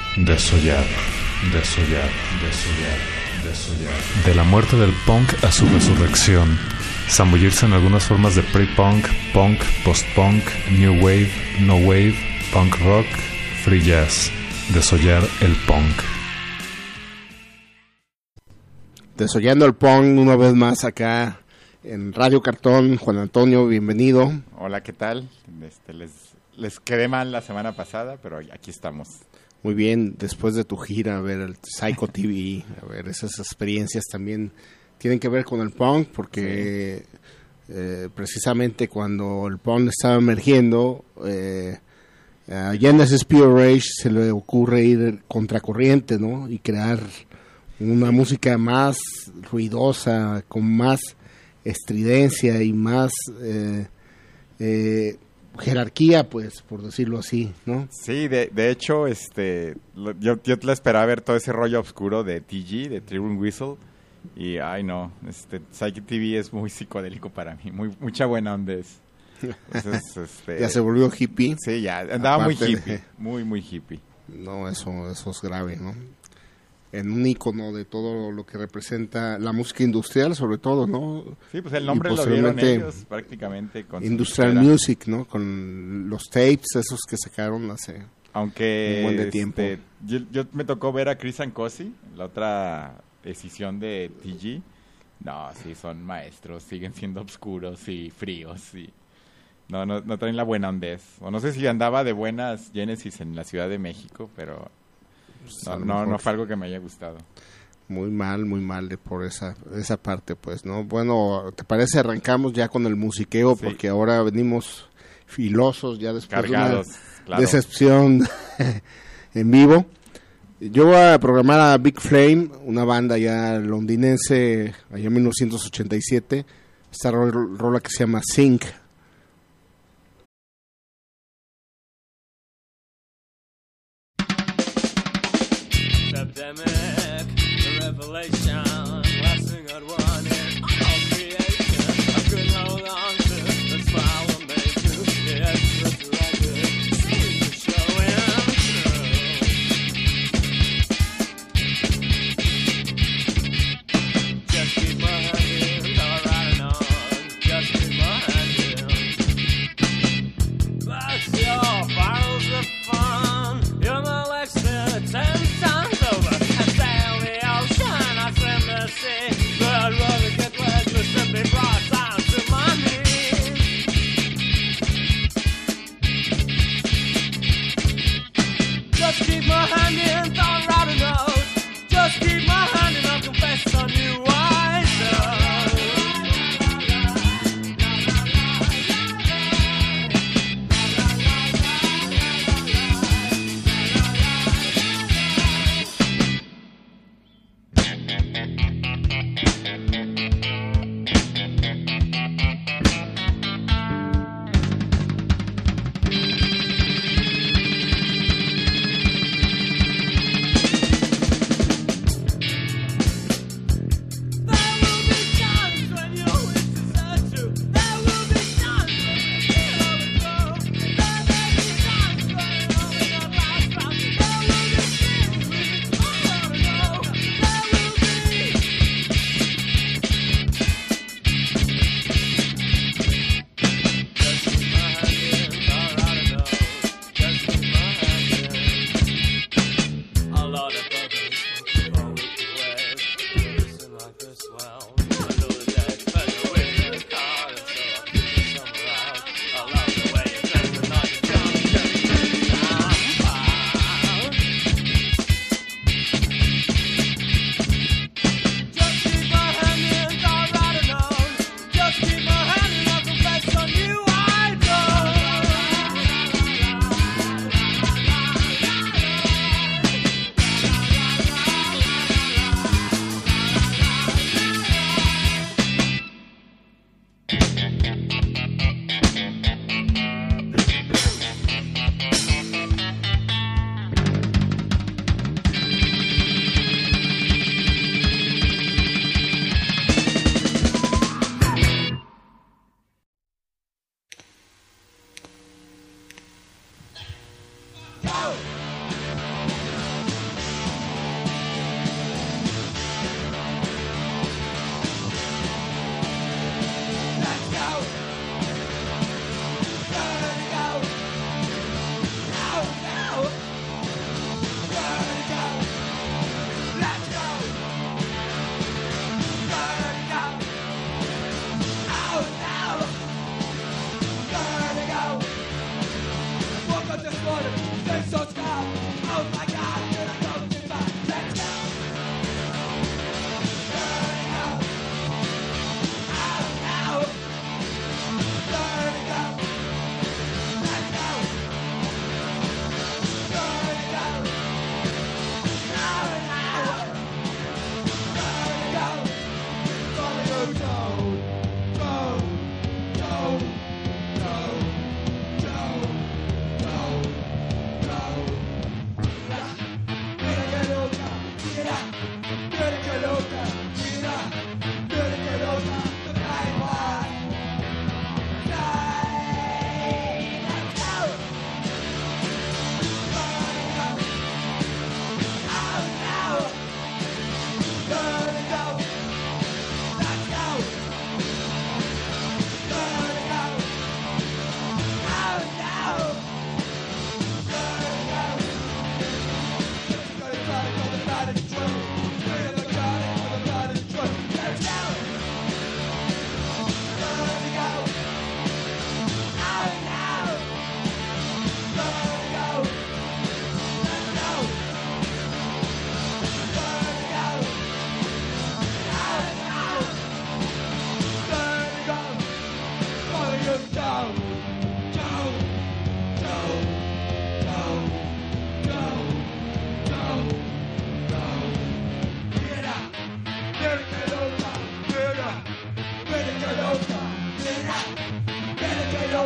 Desollar, desollar, desollar, desollar. De la muerte del punk a su resurrección. Zambullirse en algunas formas de pre-punk, punk, post-punk, new wave, no wave, punk rock, free jazz. Desollar el punk. Desollando el punk una vez más acá en Radio Cartón. Juan Antonio, bienvenido. Hola, ¿qué tal? Les quedé mal la semana pasada, pero aquí estamos. Muy bien, después de tu gira, a ver el Psycho TV, a ver esas experiencias también tienen que ver con el punk, porque sí. Precisamente cuando el punk estaba emergiendo, a Genesis Pure Rage se le ocurre ir contracorriente, ¿no? Y crear una música más ruidosa, con más estridencia y más jerarquía, pues, por decirlo así, ¿no? Sí, de hecho, yo la esperaba ver todo ese rollo oscuro de TG, de Tribune Whistle, y ay no, Psychic TV es muy psicodélico para mí, mucha buena onda es. Entonces, ya se volvió hippie. Sí, ya andaba muy hippie, muy hippie. No, eso es grave, ¿no? En un ícono de todo lo que representa la música industrial, sobre todo, ¿no? Sí, pues el nombre lo dieron ellos prácticamente. Con Industrial Music, ¿no? Con los tapes esos que sacaron hace un buen de tiempo. Yo me tocó ver a Chris Ancosi, la otra escisión de TG. No, sí, son maestros, siguen siendo oscuros y fríos. Y no traen la buena ondez. O no sé si andaba de buenas Genesis en la Ciudad de México, pero... No fue algo que me haya gustado. Muy mal por esa parte, pues, ¿no? Bueno, ¿te parece? Arrancamos ya con el musiqueo, sí. Porque ahora venimos filosos ya después cargados, de una claro. decepción en vivo. Yo voy a programar a Big Flame, una banda ya londinense, allá en 1987, esta rola que se llama Sync. Epidemic, the revelation, last thing I'd want in all creation. I couldn't hold on to the smile that made you. The extras record seems to showing through. Just keep my hand in, alright on. Just keep my hand in.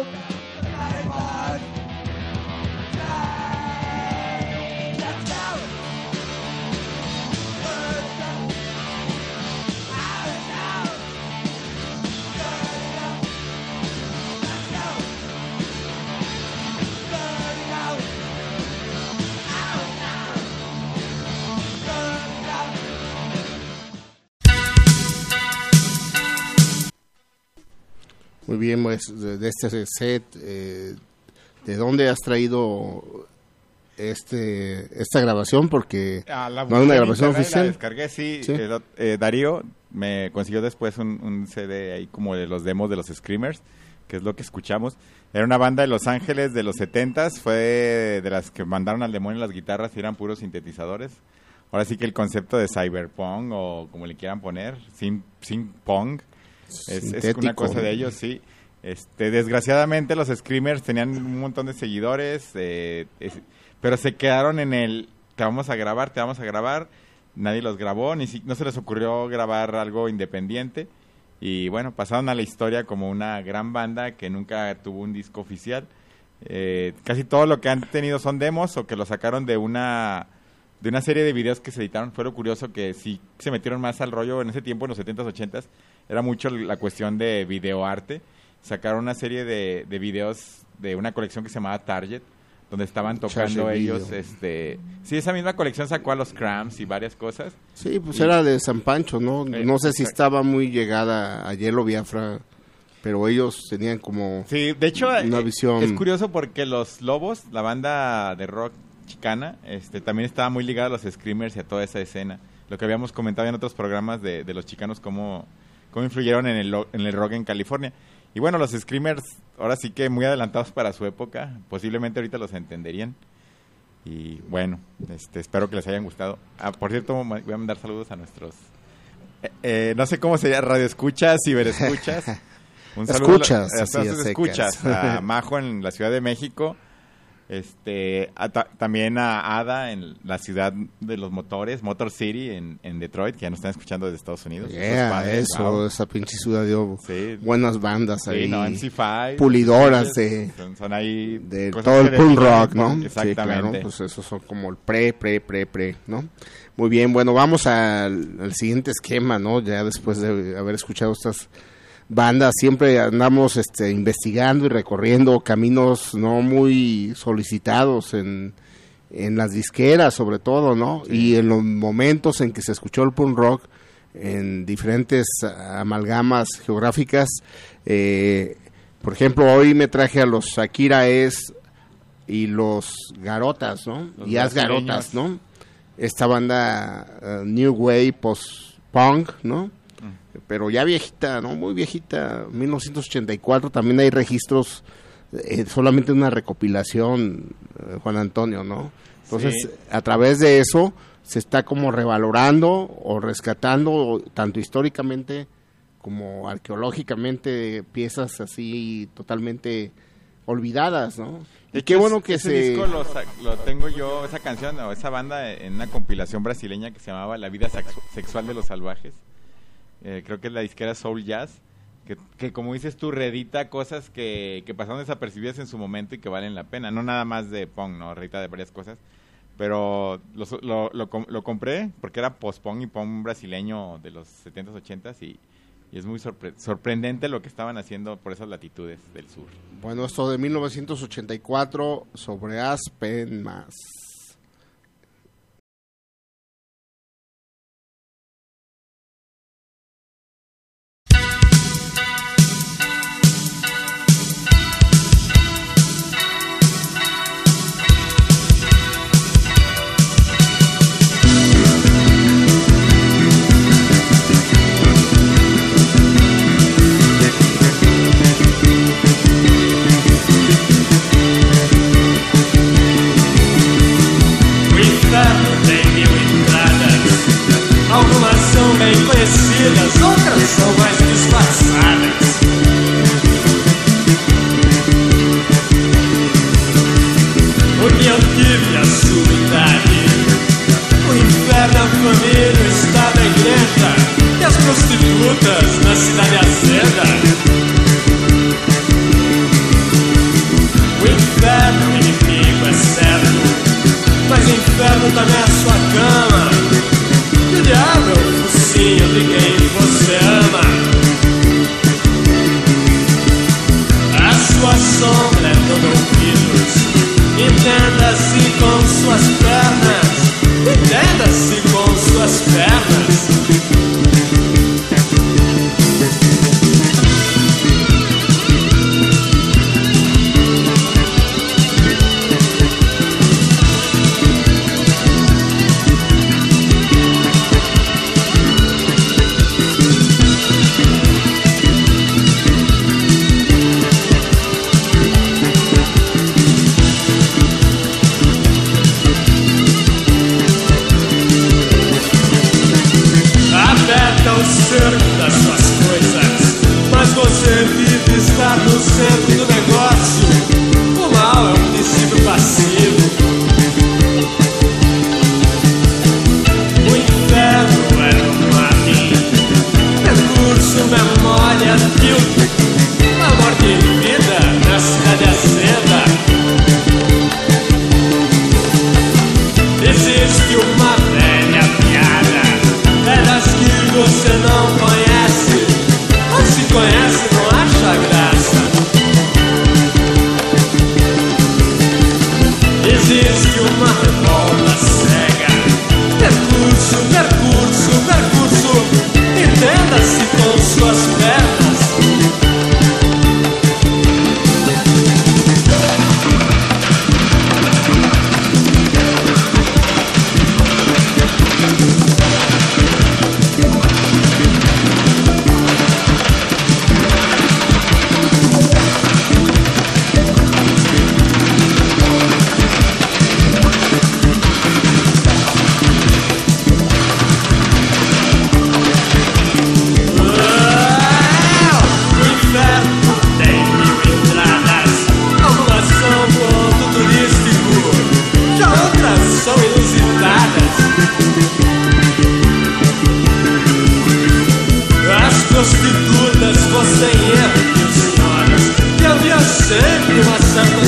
Muy bien, pues de este set, ¿de dónde has traído esta grabación? Porque no es una grabación oficial. La descargué, sí. ¿Sí? Darío me consiguió después un CD ahí como de los demos de los Screamers, que es lo que escuchamos. Era una banda de Los Ángeles de los 70s, fue de las que mandaron al demonio las guitarras y eran puros sintetizadores. Ahora sí que el concepto de cyberpunk, o como le quieran poner, synth-punk, es una cosa de ellos, sí. Desgraciadamente los Screamers tenían un montón de seguidores, pero se quedaron en el te vamos a grabar. Nadie los grabó, no se les ocurrió grabar algo independiente. Y bueno, pasaron a la historia como una gran banda que nunca tuvo un disco oficial. Casi todo lo que han tenido son demos o que lo sacaron de una serie de videos que se editaron. Fue lo curioso que sí se metieron más al rollo en ese tiempo, en los 70s, 80s. Era mucho la cuestión de videoarte. Sacaron una serie de videos de una colección que se llamaba Target, donde estaban tocando ellos. Sí, esa misma colección sacó a los Cramps y varias cosas. Sí, pues era de San Pancho, ¿no? No sé si estaba muy llegada a Hielo Biafra, pero ellos tenían como sí, de hecho, una visión. Es curioso porque los Lobos, la banda de rock chicana, también estaba muy ligada a los Screamers y a toda esa escena. Lo que habíamos comentado en otros programas de los chicanos, cómo influyeron en el rock en California. Y bueno, los Screamers, ahora sí que muy adelantados para su época, posiblemente ahorita los entenderían. Y bueno, espero que les hayan gustado. Por cierto, voy a mandar saludos a nuestros, no sé cómo se llama, radioescuchas, ciberescuchas. Un saludo escuchas a Majo en la Ciudad de México, también a Ada en la ciudad de los motores, Motor City en Detroit, que ya nos están escuchando desde Estados Unidos. Esa pinche ciudad dio buenas bandas ahí. Sí, no, MC5. Pulidoras son ahí de todo el punk rock, ¿no? Exactamente. Sí, claro, pues esos son como el pre, ¿no? Muy bien, bueno, vamos al siguiente esquema, ¿no? Ya después de haber escuchado estas bandas, siempre andamos investigando y recorriendo caminos no muy solicitados en las disqueras, sobre todo, ¿no? Sí. Y en los momentos en que se escuchó el punk rock en diferentes amalgamas geográficas, por ejemplo, hoy me traje a los Akira S y los Garotas, ¿no? Y As Garotas, ¿no? Esta banda New Wave Post-Punk, ¿no? Pero ya viejita, ¿no? Muy viejita, 1984, también hay registros, solamente una recopilación, Juan Antonio, ¿no? Entonces, sí, a través de eso se está como revalorando o rescatando, tanto históricamente como arqueológicamente, piezas así totalmente olvidadas, ¿no? Y qué bueno que ese disco lo tengo yo, esa canción o esa banda, en una compilación brasileña que se llamaba La vida sexual de los salvajes. Creo que es la disquera Soul Jazz, que como dices tú, reedita cosas que pasaron desapercibidas en su momento y que valen la pena. No nada más de punk, ¿no? Reedita de varias cosas. Pero lo compré porque era post-punk y punk brasileño de los 70s, 80s y es muy sorprendente lo que estaban haciendo por esas latitudes del sur. Bueno, esto de 1984 sobre Aspen más. Outras são mais disfarçadas. União tive a sua idade. O inferno, a família, o estado, a igreja e as prostitutas na cidade azeda.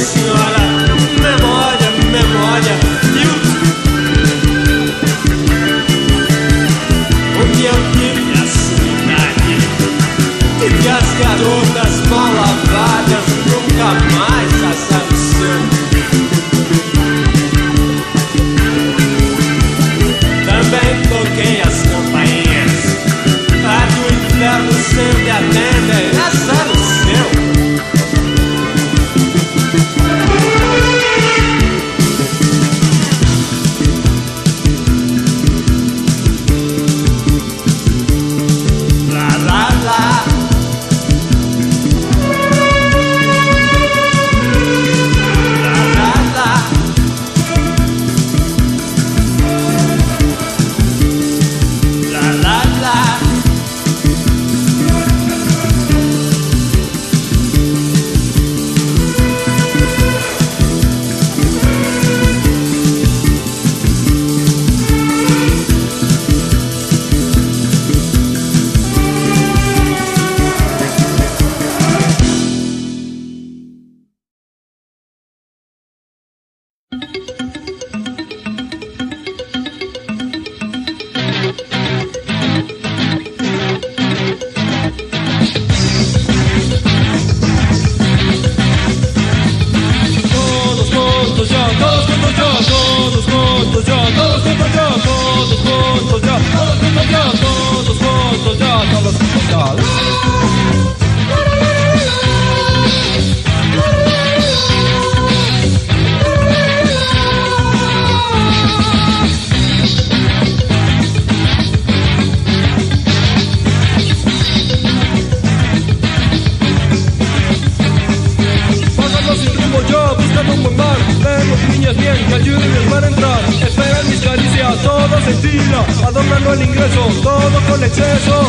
senhora, memória, memória. Onde eu tive a cidade, tive as garotas mal lavadas, nunca mais azar o seu. Também toquei as campainhas, a do inferno sempre atendem, azar o seu. Adornando el ingreso, todo con exceso.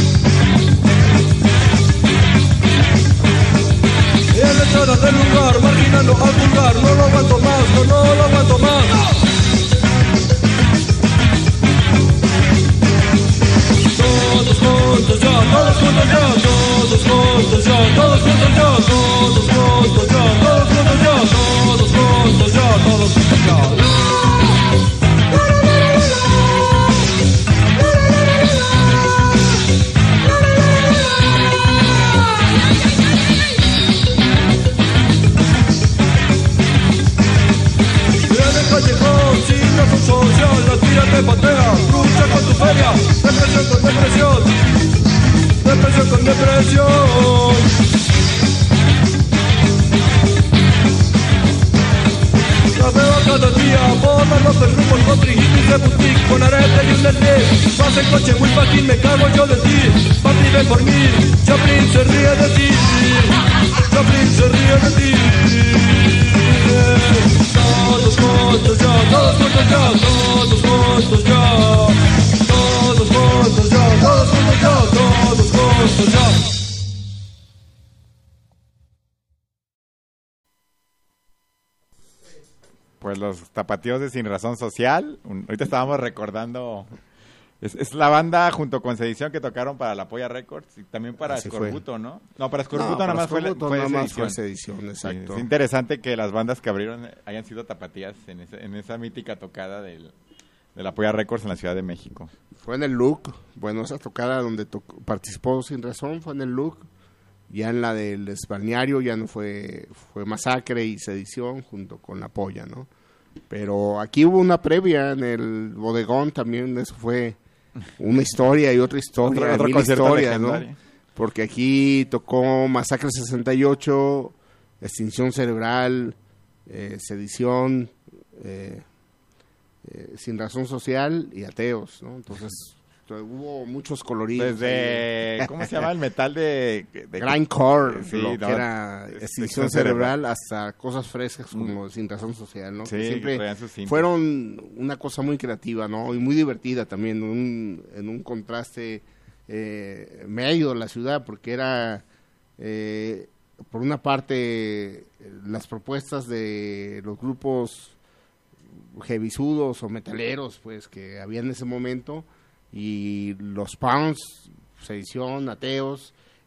Y en la entrada del lugar, marginando al vulgar, no lo aguanto más, no lo aguanto más. Todos juntos ya, todos juntos ya, todos juntos ya, todos juntos ya, todos juntos ya, todos juntos ya, todos juntos ya, todos juntos ya. Social, la tira te patea, lucha con tu feria, depresión con depresión, depresión con depresión. La veo cada día, bodas, los grupos con triguitis de boutique, con arete y un desliz. Vas en coche muy fácil, me cago yo de ti, papi ven por mí, Chaplin se ríe de ti, Chaplin se ríe de ti. Todos juntos ya, todos juntos ya, todos juntos ya, todos juntos ya, todos juntos ya, todos juntos ya. Pues los tapatíos de Sin Razón Social, ahorita estábamos recordando, es la banda junto con Sedición que tocaron para La Polla Records y también para Escorbuto, ¿no? No, para Escorbuto nada más fue Sedición, exacto. Sí, es interesante que las bandas que abrieron hayan sido tapatías en esa mítica tocada de La Polla Records en la Ciudad de México. Fue en el Look, bueno, esa tocada donde participó Sin Razón fue en el Look. Ya en la del Balneario ya no fue Masacre y Sedición junto con La Polla, ¿no? Pero aquí hubo una previa en el Bodegón también, eso fue una historia y otra historia, otro mil historias, ¿no? Porque aquí tocó Masacre 68, Extinción Cerebral, Sedición, Sin Razón Social y Ateos, ¿no? Entonces hubo muchos coloridos. Desde, ¿cómo se llama el metal de grindcore, sí, lo que era Extinción Cerebral, hasta cosas frescas como Sin Razón Social, ¿no? Sí, que siempre que fueron una cosa muy creativa, ¿no? Y muy divertida también, en un contraste medio de la ciudad, porque era, por una parte, las propuestas de los grupos heavisudos o metaleros, pues, que había en ese momento, y los punks, Sedición, Ateos,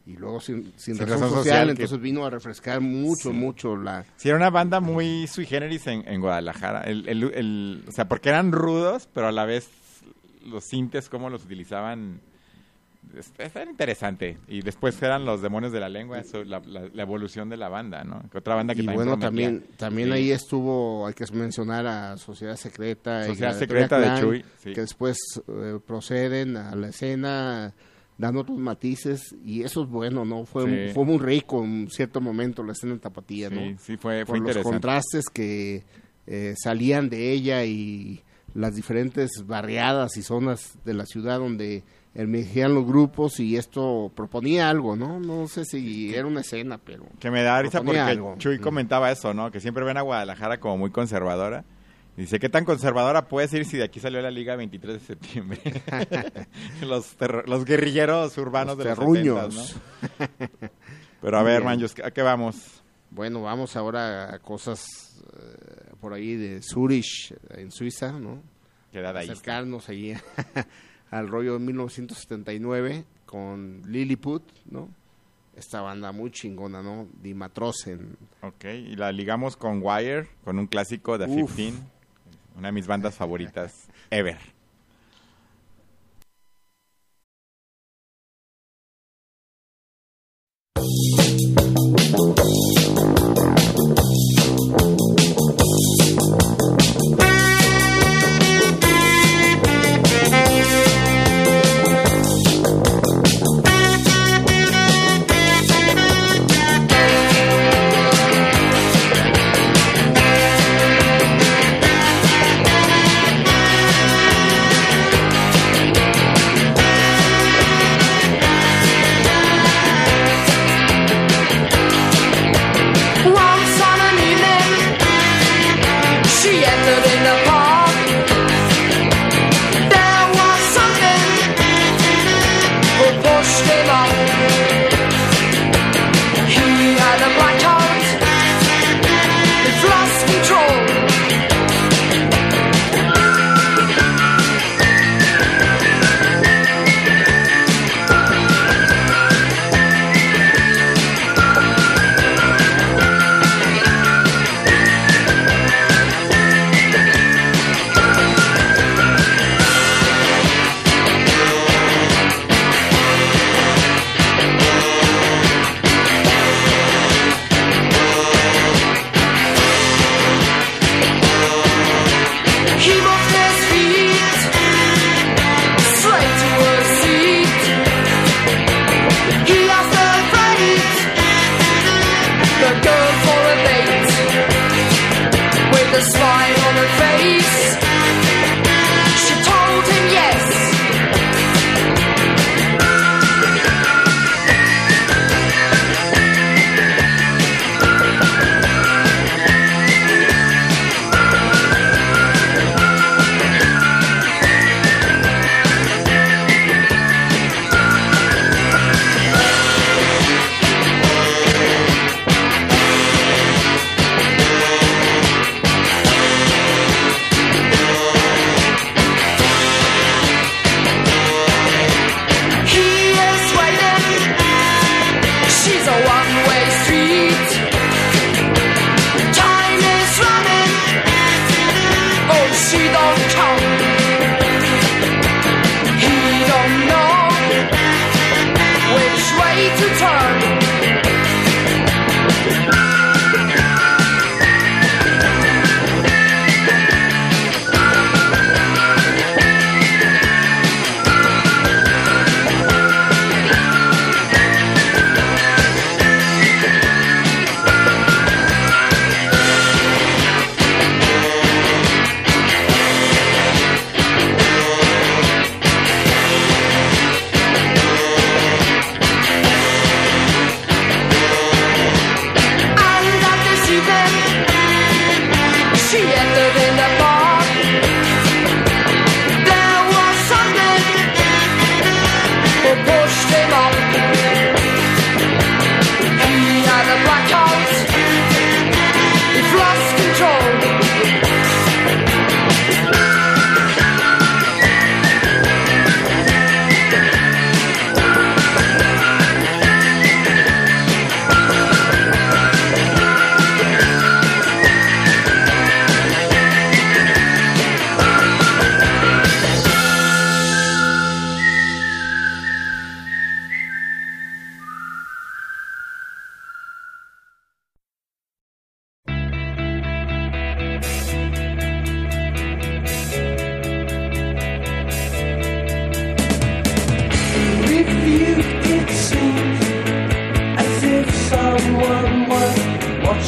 y luego sin Sin razón razón social, social, que- entonces vino a refrescar mucho la... Sí, era una banda muy sui generis en Guadalajara. O sea, porque eran rudos, pero a la vez los sintes, cómo los utilizaban, era interesante. Y después eran los Demonios de la Lengua, eso, la evolución de la banda, ¿no? Otra banda que Y también bueno, prometía. también Sí. ahí estuvo, hay que mencionar a Sociedad Secreta. y Sociedad a Secreta de Clan, Chuy, sí. que después proceden a la escena dando otros matices, y eso es bueno, ¿no? Fue Sí. muy rico en cierto momento la escena en Tapatía, ¿no? Sí, fue Por los interesante. contrastes que salían de ella y las diferentes barriadas y zonas de la ciudad donde emergían los grupos, y esto proponía algo, ¿no? No sé si era una escena, pero... Que me da risa porque proponía algo. Chuy comentaba eso, ¿no? Que siempre ven a Guadalajara como muy conservadora. Dice, ¿qué tan conservadora puedes ir si de aquí salió la Liga 23 de septiembre? los guerrilleros urbanos Los de los terruños. 70s, ¿no? Pero a ver, Bien. Manjos, ¿a qué vamos? Bueno, vamos ahora a cosas por ahí de Zurich, en Suiza, ¿no? Queda de ahí. Acercarnos allí al rollo de 1979 con Lilliput, ¿no? Esta banda muy chingona, ¿no? Die Matrosen. Ok, y la ligamos con Wire, con un clásico de Uf. 15, una de mis bandas favoritas ever. Thank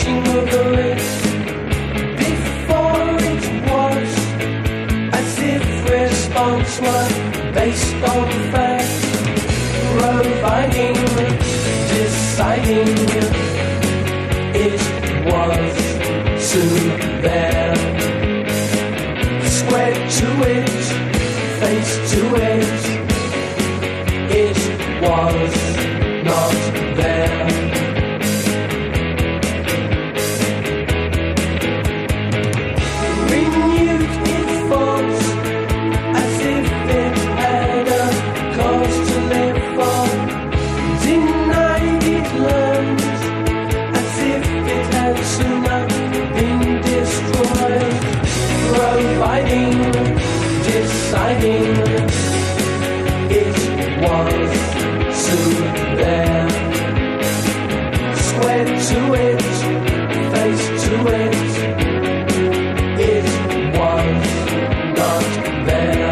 watching over it before it was, as if response was based on fact, providing, deciding it was soon there. Square to it, face to it, it was not there. Renewed its thoughts as if it had a cause to live for. Denied it learned as if it had sooner been destroyed. Providing, deciding, it was soon there. Square to it, face to it, it was not there.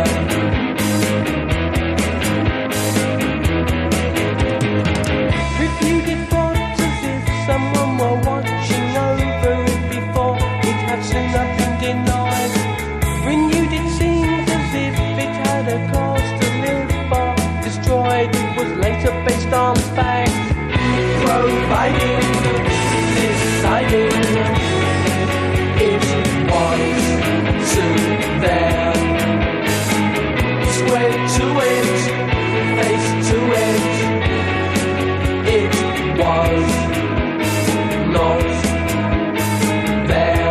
Reviewed it thoughts as if someone were watching over it before it had sooner been denied. Renewed it seemed as if it had a cause to live for. Destroyed it was later based on fact. Providing, deciding, it was soon there. Square to it, face to it, it was not there.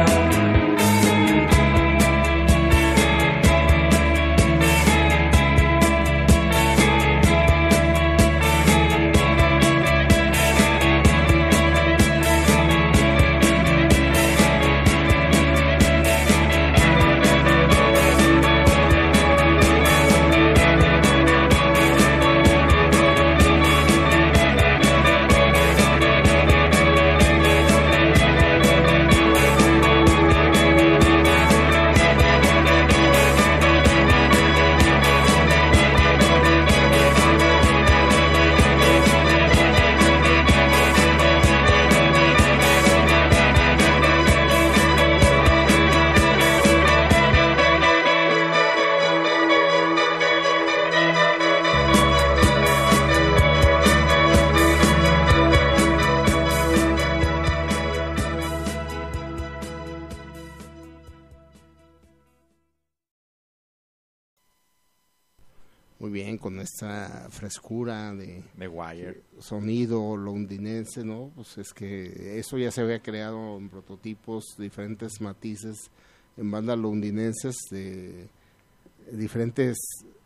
Muy bien, con esta frescura de Wire. sonido londinense, ¿no? Pues es que eso ya se había creado en prototipos, diferentes matices en bandas londinenses de diferentes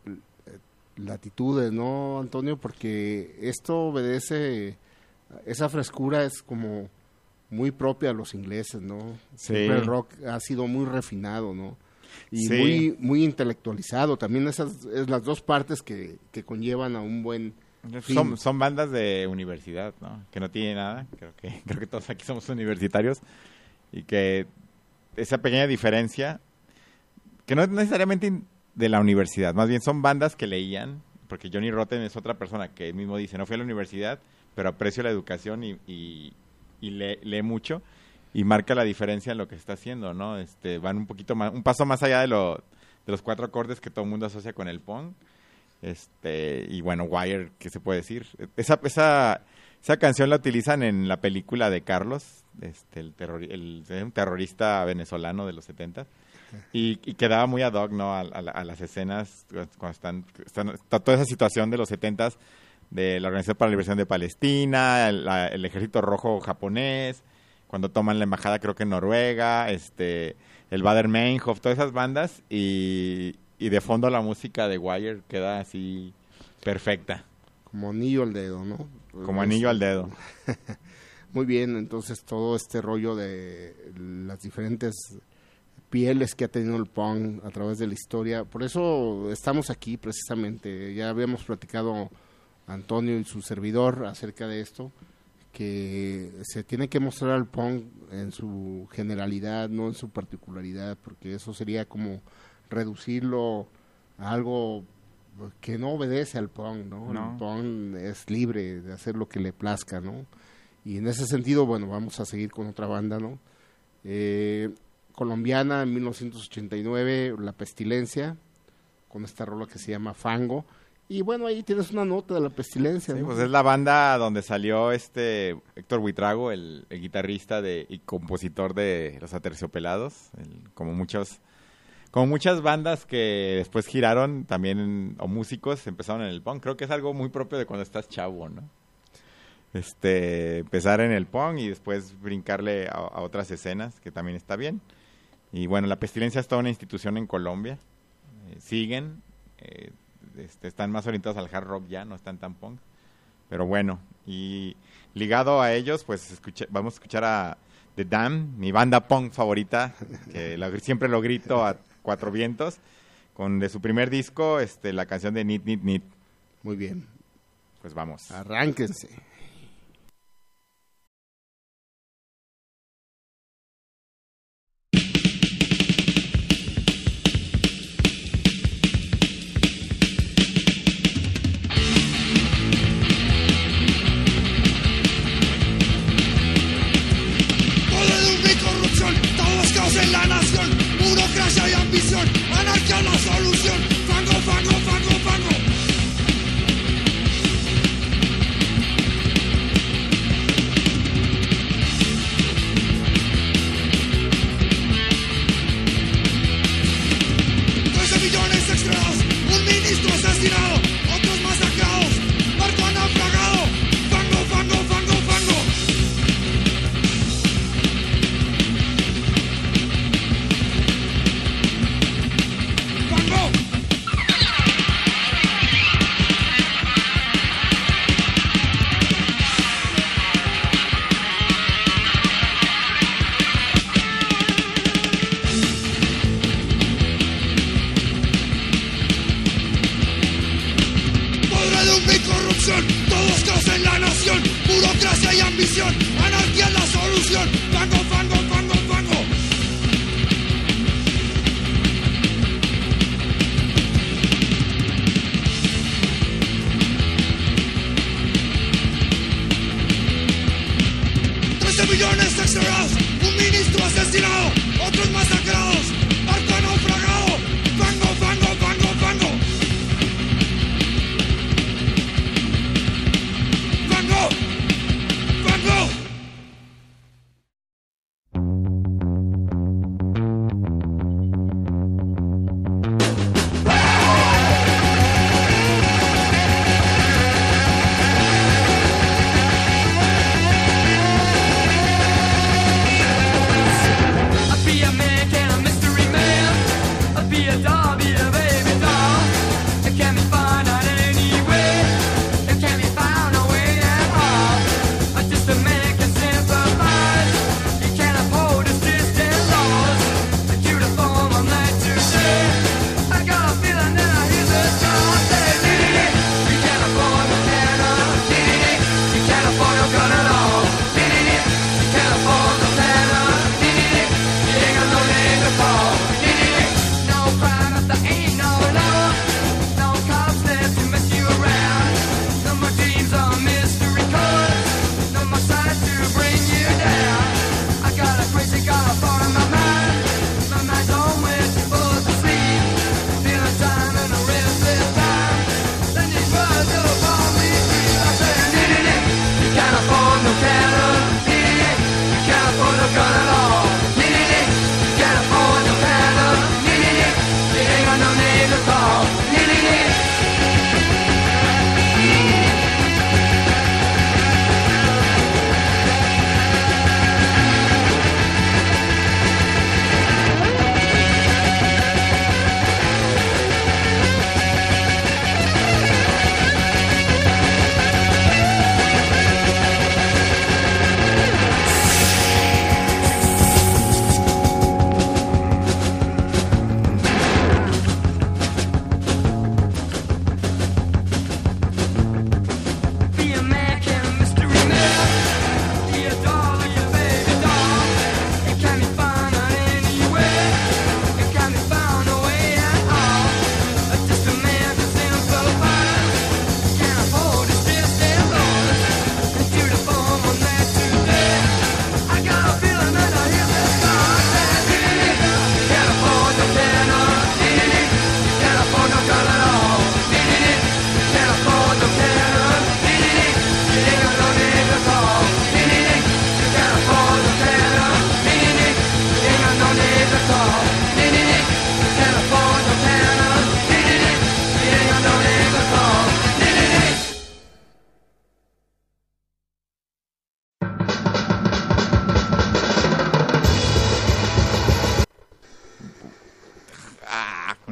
latitudes, ¿no, Antonio? Porque esto obedece, esa frescura es como muy propia a los ingleses, ¿no? Sí. Siempre el rock ha sido muy refinado, ¿no? Y Sí. muy intelectualizado. También esas es las dos partes que conllevan a un buen fin. Son bandas de universidad, ¿no? Que no tiene nada. Creo que todos aquí somos universitarios. Y que esa pequeña diferencia, que no es necesariamente de la universidad, más bien son bandas que leían, porque Johnny Rotten es otra persona que él mismo dice, no fui a la universidad, pero aprecio la educación y lee mucho. Y marca la diferencia en lo que está haciendo, ¿no? Van un poquito más, un paso más allá de los 4 acordes que todo el mundo asocia con el punk. Y bueno, Wire, ¿qué se puede decir? Esa canción la utilizan en la película de Carlos, un terrorista venezolano de los 70 y quedaba muy ad hoc, ¿no? A las escenas cuando está toda esa situación de los 70 de la Organización para la Liberación de Palestina, el Ejército Rojo japonés, cuando toman la embajada creo que en Noruega, el Bader Meinhof, todas esas bandas y de fondo la música de Wire queda así perfecta. Como anillo al dedo, ¿no? Como anillo al dedo. Muy bien, entonces todo este rollo de las diferentes pieles que ha tenido el punk a través de la historia, por eso estamos aquí precisamente, ya habíamos platicado Antonio y su servidor acerca de esto, que se tiene que mostrar al punk en su generalidad, no en su particularidad, porque eso sería como reducirlo a algo que no obedece al punk, ¿no? No. El punk es libre de hacer lo que le plazca, ¿no? Y en ese sentido, bueno, vamos a seguir con otra banda, ¿no? Colombiana, en 1989, La Pestilencia, con esta rola que se llama Fango. Y bueno, ahí tienes una nota de La Pestilencia, Sí, ¿no? pues es la banda donde salió Héctor Buitrago, el guitarrista y compositor de Los Aterciopelados, como muchas bandas que después giraron también, o músicos empezaron en el punk. Creo que es algo muy propio de cuando estás chavo, ¿no? Empezar en el punk y después brincarle a otras escenas, que también está bien. Y bueno, La Pestilencia es toda una institución en Colombia. Siguen, están más orientados al hard rock ya, no están tan punk. Pero bueno, y ligado a ellos, pues vamos a escuchar a The Damned, mi banda punk favorita, que siempre lo grito a cuatro vientos, de su primer disco, la canción de Need, Need, Need. Muy bien. Pues vamos. Arránquense. En la nación, burocracia y ambición, anarquía la solución, fango, fango, fango, fango. Millones extrañados, un ministro asesinado, otros masacrados, barco naufragado, fango, fango, fango, fango.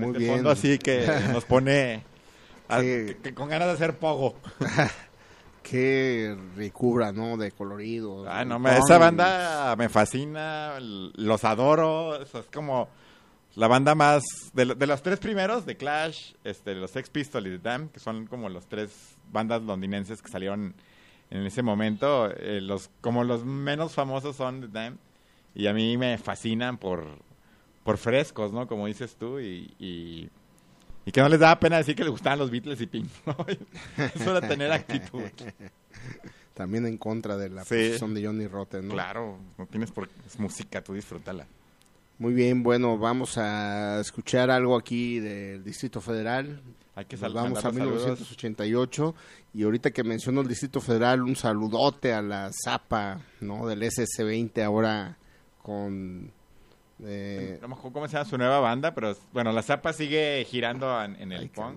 Muy de bien. fondo así que nos pone Sí. que con ganas de hacer pogo. Qué ricura, ¿no? De colorido. Ah, no, Punk. esa banda me fascina, los adoro, es como la banda más, de los tres primeros, de Clash, los Sex Pistols y The Damned, que son como los tres bandas londinenses que salieron en ese momento, como los menos famosos son The Damned, y a mí me fascinan por frescos, ¿no? Como dices tú, y que no les daba pena decir que les gustaban los Beatles y Pink Floyd. Eso era tener actitud. También en contra de la Sí. posición de Johnny Rotten, ¿no? Claro, no tienes por es música, tú disfrútala. Muy bien, bueno, vamos a escuchar algo aquí del Distrito Federal. Hay que Nos vamos a mandar los saludos. 1988 y ahorita que menciono el Distrito Federal, un saludote a la Zapa, ¿no? Del SS-20 ahora con... No me acuerdo cómo se llama su nueva banda, pero bueno, la Zapa sigue girando en el punk.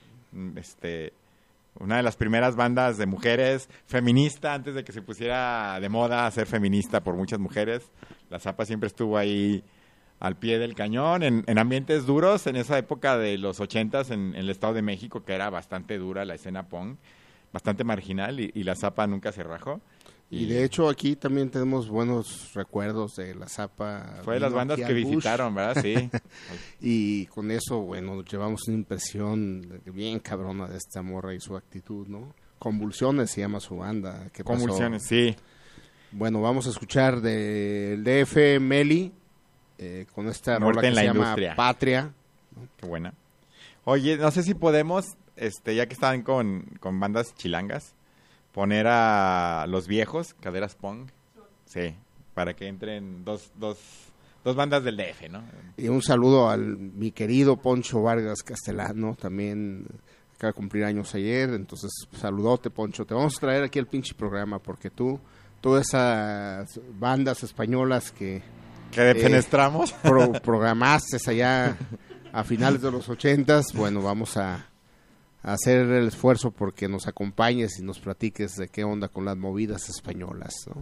Una de las primeras bandas de mujeres, feminista, antes de que se pusiera de moda ser feminista por muchas mujeres. La Zapa siempre estuvo ahí al pie del cañón, en ambientes duros, en esa época de los 80s en el Estado de México, que era bastante dura la escena punk, bastante marginal, y la Zapa nunca se rajó. Y de hecho aquí también tenemos buenos recuerdos de la Zapa. Fue de las Vino bandas aquí que al Bush. visitaron, ¿verdad? Sí. Y con eso, bueno, nos llevamos una impresión bien cabrona de esta morra y su actitud, ¿no? Convulsiones se llama su banda. ¿Qué pasó? Convulsiones, sí. Bueno, vamos a escuchar del DF Meli con esta rola Muerte que en se la llama industria. Patria. Qué buena. Oye, no sé si podemos, ya que están con bandas chilangas, poner a Los Viejos, Caderas Punk. Sí, para que entren dos bandas del DF, ¿no? Y un saludo al mi querido Poncho Vargas Castellano, también acaba de cumplir años ayer, entonces saludote Poncho, te vamos a traer aquí el pinche programa porque todas esas bandas españolas que defenestramos. programaste allá a finales de los 80s, bueno, vamos a hacer el esfuerzo porque nos acompañes y nos platiques de qué onda con las movidas españolas, ¿no?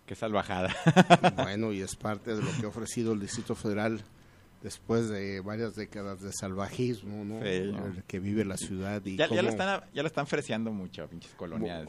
Qué salvajada. Bueno, y es parte de lo que ha ofrecido el Distrito Federal después de varias décadas de salvajismo, ¿no? Sí, ¿no? El que vive la ciudad y Ya cómo, lo están freseando mucho, pinches colonias.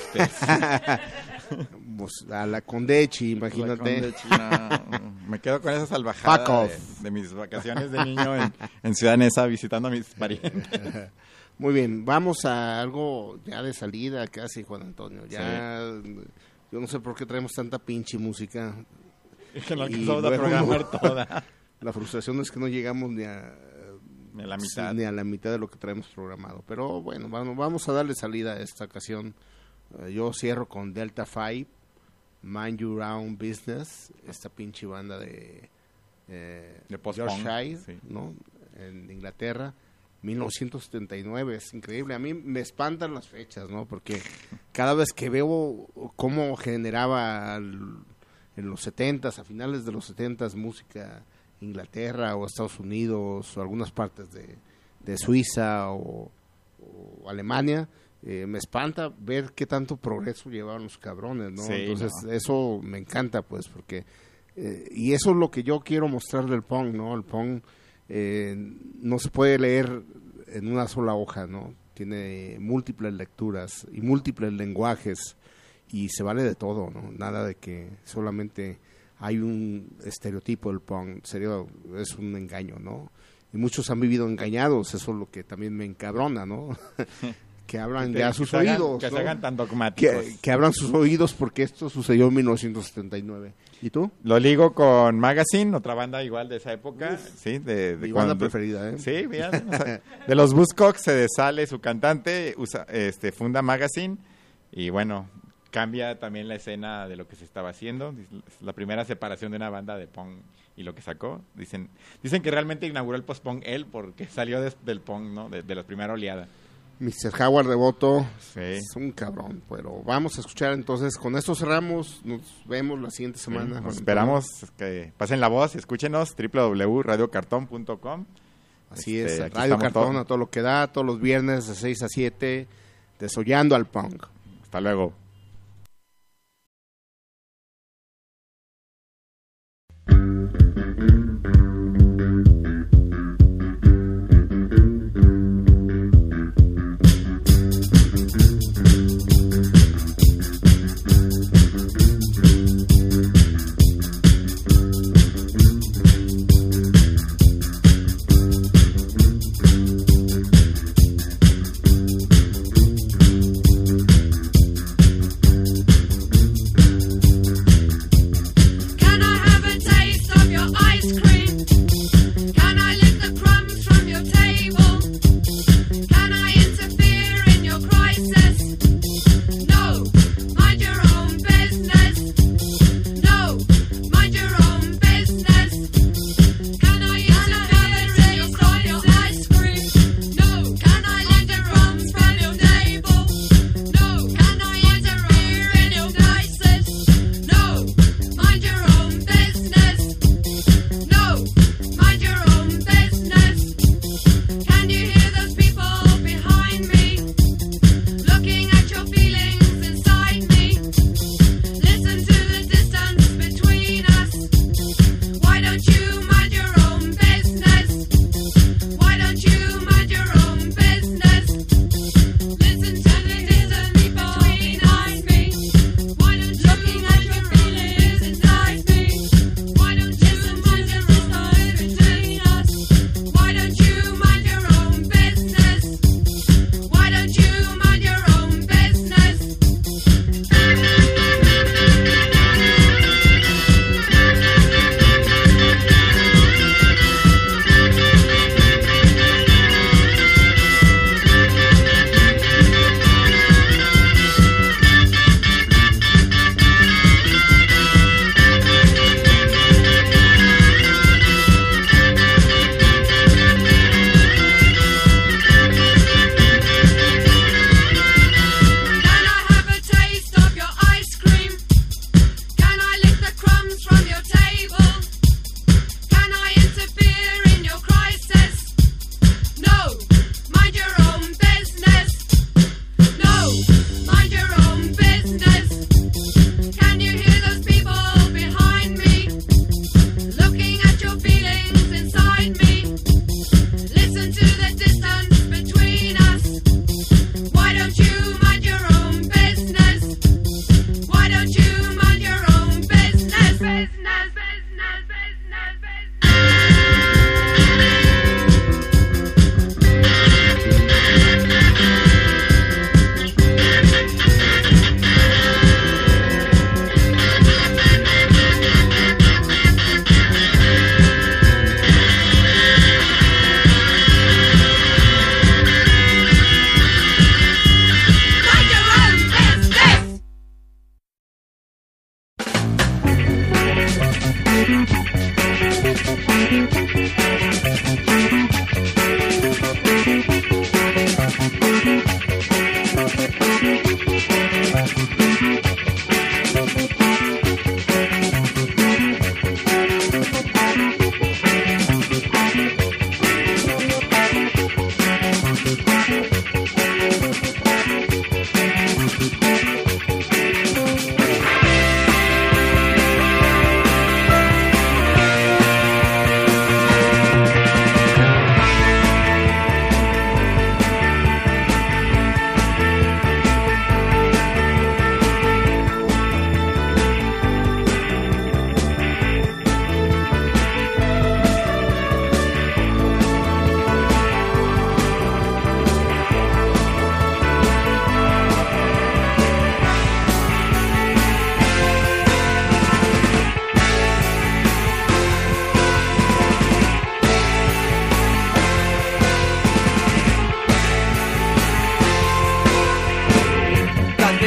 pues, a la Condechi, imagínate. Me quedo con esa salvajada Fuck off. de mis vacaciones de niño en Ciudad Neza visitando a mis parientes. Muy bien, vamos a algo ya de salida casi, Juan Antonio. Ya, yo no sé por qué traemos tanta pinche música. Que no Y alcanzamos a luego programar toda. La frustración es que no llegamos ni a la mitad. ni a la mitad de lo que traemos programado. Pero bueno, vamos a darle salida a esta ocasión. Yo cierro con Delta 5, Mind Your Own Business, esta pinche banda de post-punk, Yorkshire, sí. ¿no? En Inglaterra, 1979, es increíble. A mí me espantan las fechas, ¿no? Porque cada vez que veo cómo generaba en los 70s, a finales de los 70s, música Inglaterra o Estados Unidos o algunas partes de Suiza o Alemania, me espanta ver qué tanto progreso llevaban los cabrones, ¿no? Sí, Entonces no. eso me encanta, pues, porque y eso es lo que yo quiero mostrar del punk, ¿no? El punk no se puede leer en una sola hoja, ¿no? Tiene múltiples lecturas y múltiples lenguajes y se vale de todo, ¿no? Nada de que solamente hay un estereotipo del punk, serio, es un engaño, ¿no? Y muchos han vivido engañados, eso es lo que también me encabrona, ¿no? Que abran ya sus oídos, Que ¿no? se hagan tan dogmáticos. Que abran sus oídos porque esto sucedió en 1979. ¿Y tú? Lo ligo con Magazine, otra banda igual de esa época. Sí, de Mi banda cuando- preferida, ¿eh? Sí, bien. O sea, de los Buzzcocks se desale su cantante, funda Magazine y bueno, cambia también la escena de lo que se estaba haciendo. Es la primera separación de una banda de punk y lo que sacó. Dicen que realmente inauguró el post-punk él porque salió del punk, ¿no? De la primera oleada. Mr. Howard Devoto Sí. es un cabrón, pero vamos a escuchar entonces, con esto cerramos, nos vemos la siguiente semana. Nos esperamos que pasen la voz, escúchenos, www.radiocartón.com. Así es, aquí Radio estamos Cartón todos. a todo lo que da, todos los viernes de 6 a 7, desollando al punk. Hasta luego.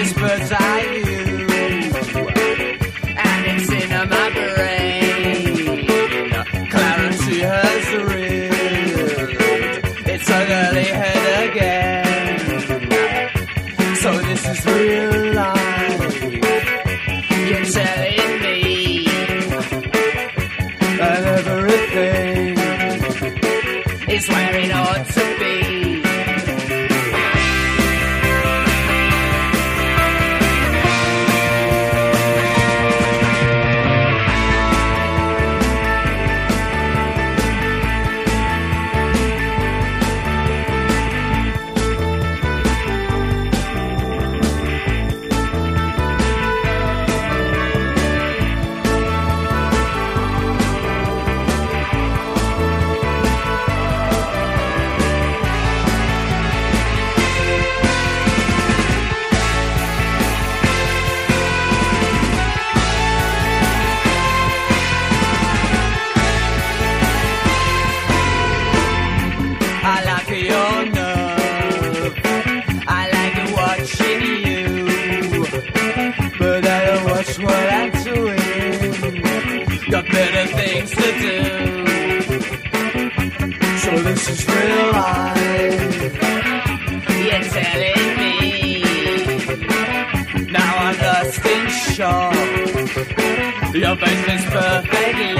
this bird's eye view, and it's in my brain. Clarity has reared its ugly head again. So this is real life. You're telling me that everything is where it ought to be. What I'm doing, got better things to do. So this is real life. You're telling me. Now I'm lost in shock. Your face is perfectly